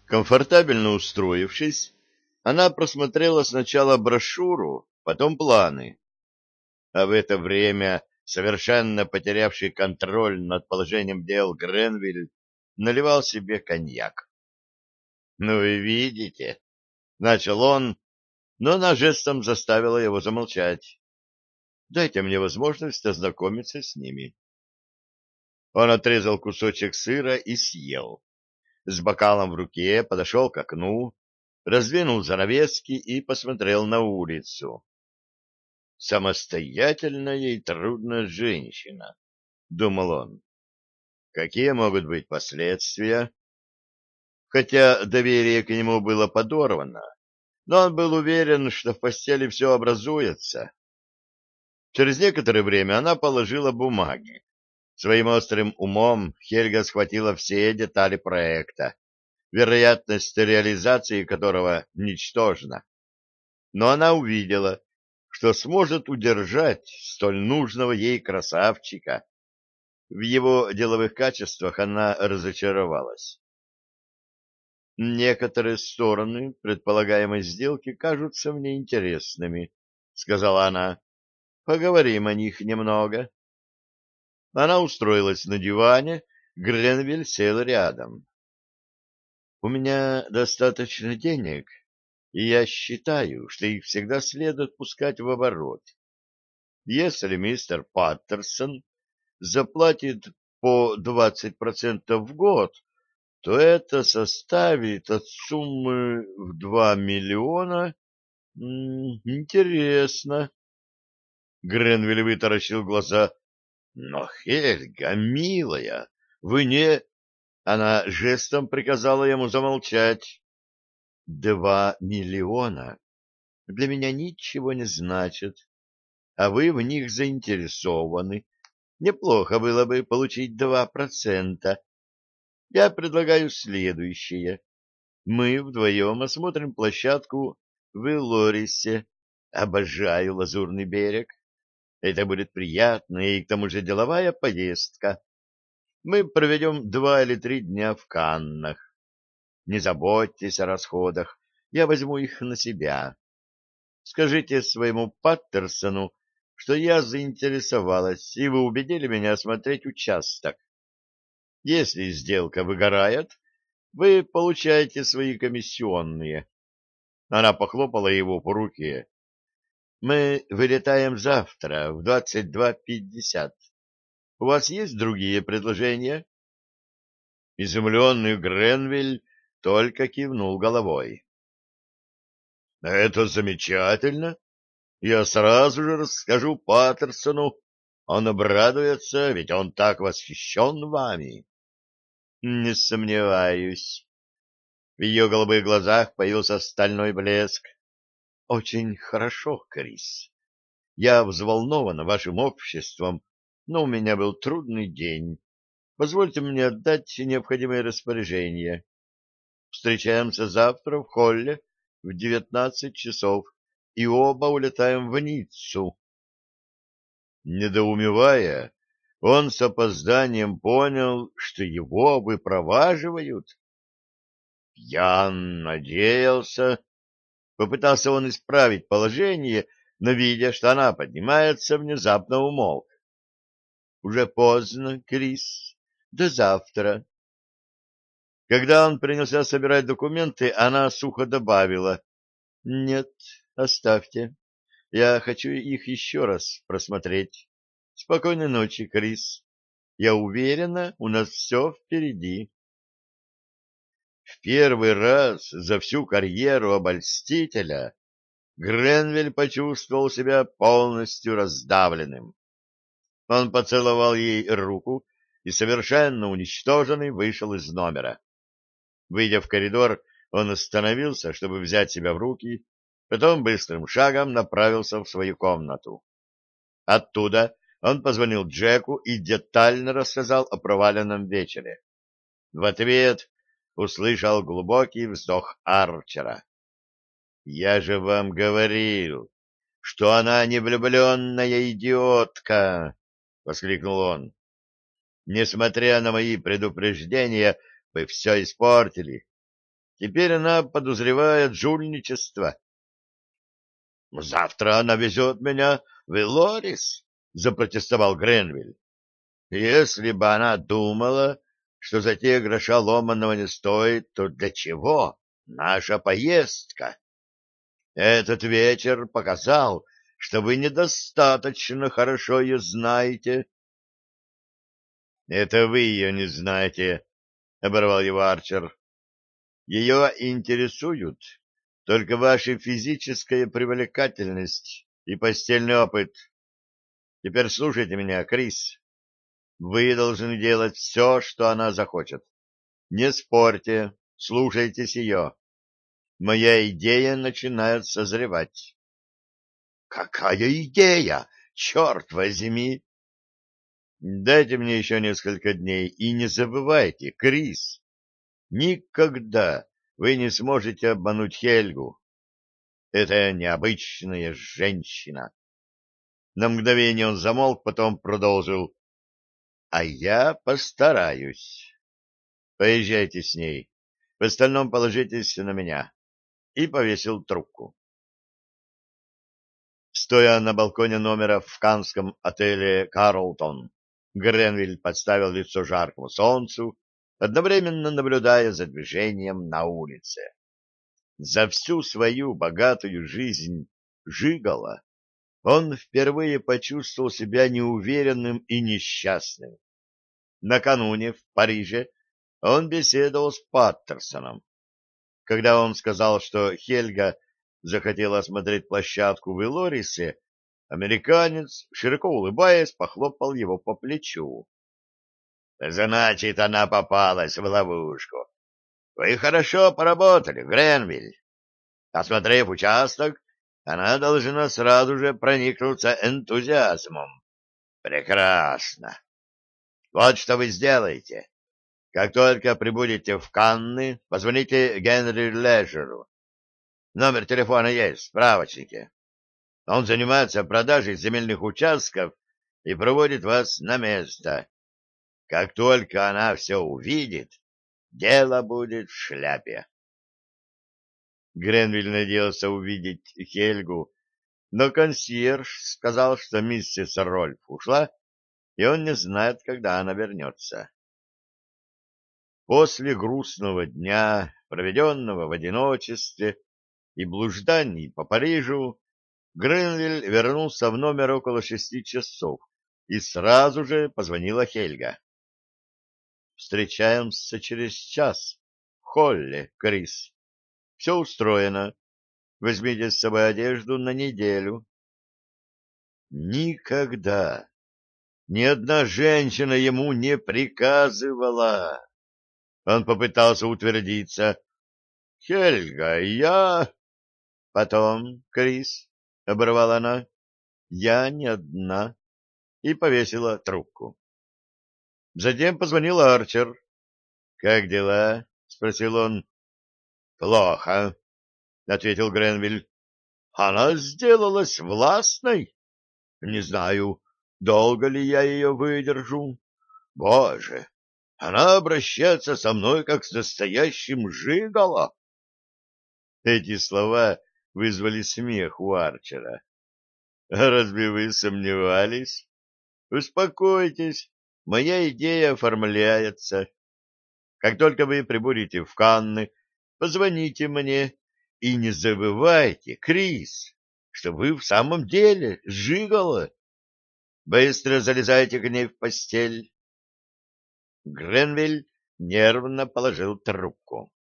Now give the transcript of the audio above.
Комфортабельно устроившись, она просмотрела сначала брошюру, потом планы, а в это время совершенно потерявший контроль над положением дел Гренвиль наливал себе коньяк. «Ну вы видите», — начал он, но она жестом заставила его замолчать. «Дайте мне возможность ознакомиться с ними». Он отрезал кусочек сыра и съел. С бокалом в руке подошел к окну, раздвинул занавески и посмотрел на улицу. «Самостоятельная и трудная женщина», — думал он. «Какие могут быть последствия?» Хотя доверие к нему было подорвано, но он был уверен, что в постели все образуется. Через некоторое время она положила бумаги. Своим острым умом Хельга схватила все детали проекта, вероятность реализации которого ничтожна. Но она увидела, что сможет удержать столь нужного ей красавчика. В его деловых качествах она разочаровалась. «Некоторые стороны предполагаемой сделки кажутся мне интересными», — сказала она. «Поговорим о них немного». Она устроилась на диване, Гренвиль сел рядом. «У меня достаточно денег, и я считаю, что их всегда следует пускать в оборот. Если мистер Паттерсон заплатит по 20% в год, то это составит от суммы в 2 миллиона. Интересно. Гренвиль вытаращил глаза. Но, Хельга, милая, вы не... Она жестом приказала ему замолчать. 2 миллиона для меня ничего не значит, а вы в них заинтересованы. Неплохо было бы получить 2%. Я предлагаю следующее. Мы вдвоем осмотрим площадку в Лорисе. Обожаю Лазурный берег. Это будет приятная и к тому же деловая поездка. Мы проведем 2 или 3 дня в Каннах. Не заботьтесь о расходах, я возьму их на себя. Скажите своему Паттерсону, что я заинтересовалась, и вы убедили меня осмотреть участок. Если сделка выгорает, вы получаете свои комиссионные. Она похлопала его по руке. Мы вылетаем завтра в 22:50. У вас есть другие предложения? Изумленный Гренвиль только кивнул головой. — Это замечательно. Я сразу же расскажу Паттерсону. Он обрадуется, ведь он так восхищен вами. — Не сомневаюсь. В ее голубых глазах появился стальной блеск. — Очень хорошо, Крис. Я взволнована вашим обществом, но у меня был трудный день. Позвольте мне отдать необходимые распоряжения. Встречаемся завтра в холле в 19 часов, и оба улетаем в Ниццу. Недоумевая, он с опозданием понял, что его выпроваживают. Я надеялся... Попытался он исправить положение, но, видя, что она поднимается, внезапно умолк. — Уже поздно, Крис. До завтра. Когда он принялся собирать документы, она сухо добавила: — Нет, оставьте. Я хочу их еще раз просмотреть. Спокойной ночи, Крис. Я уверена, у нас все впереди. В первый раз за всю карьеру обольстителя Гренвиль почувствовал себя полностью раздавленным. Он поцеловал ей руку и, совершенно уничтоженный, вышел из номера. Выйдя в коридор, он остановился, чтобы взять себя в руки, потом быстрым шагом направился в свою комнату. Оттуда он позвонил Джеку и детально рассказал о проваленном вечере. В ответ услышал глубокий вздох Арчера. «Я же вам говорил, что она не влюбленная идиотка!» — воскликнул он. «Несмотря на мои предупреждения, вы все испортили. Теперь она подозревает жульничество. Завтра она везет меня в Элорис, запротестовал Гренвиль. Если бы она думала, что затея гроша ломаного не стоит, то для чего наша поездка? Этот вечер показал, что вы недостаточно хорошо ее знаете. — Это вы ее не знаете, — оборвал его Арчер. — Ее интересуют только ваша физическая привлекательность и постельный опыт. Теперь слушайте меня, Крис. Вы должны делать все, что она захочет. Не спорьте, слушайтесь ее. Моя идея начинает созревать. — Какая идея? Черт возьми! — Дайте мне еще несколько дней и не забывайте, Крис, никогда вы не сможете обмануть Хельгу. Это необычная женщина. На мгновение он замолк, потом продолжил. — А я постараюсь. Поезжайте с ней. В остальном положитесь на меня. И повесил трубку. Стоя на балконе номера в каннском отеле «Карлтон», Гренвиль подставил лицо жаркому солнцу, одновременно наблюдая за движением на улице. За всю свою богатую жизнь жигало он впервые почувствовал себя неуверенным и несчастным. Накануне в Париже он беседовал с Паттерсоном. Когда он сказал, что Хельга захотела осмотреть площадку в Илорисе, американец, широко улыбаясь, похлопал его по плечу. — Значит, она попалась в ловушку. Вы хорошо поработали, Гренвиль. Осмотрев участок, она должна сразу же проникнуться энтузиазмом. Прекрасно. Вот что вы сделаете. Как только прибудете в Канны, позвоните Генри Леджеру. Номер телефона есть в справочнике. Он занимается продажей земельных участков и проводит вас на место. Как только она все увидит, дело будет в шляпе. Гренвиль надеялся увидеть Хельгу, но консьерж сказал, что миссис Рольф ушла, и он не знает, когда она вернется. После грустного дня, проведенного в одиночестве и блужданий по Парижу, Гренвиль вернулся в номер около 6 часов, и сразу же позвонила Хельга. «Встречаемся через час в холле, Крис. Все устроено. Возьмите с собой одежду на неделю». Никогда ни одна женщина ему не приказывала. Он попытался утвердиться. «Хельга, я...» «Потом, Крис», — оборвала она, — «я не одна», и повесила трубку. Затем позвонил Арчер. «Как дела?» — спросил он. «Плохо», — ответил Гренвиль. «Она сделалась властной. Не знаю, долго ли я ее выдержу. Боже, она обращается со мной, как с настоящим жиголо». Эти слова вызвали смех у Арчера. «А разве вы сомневались? Успокойтесь, моя идея оформляется. Как только вы прибудете в Канны, позвоните мне и не забывайте, Крис, что вы в самом деле жиголо. Быстро залезайте к ней в постель». Гренвиль нервно положил трубку.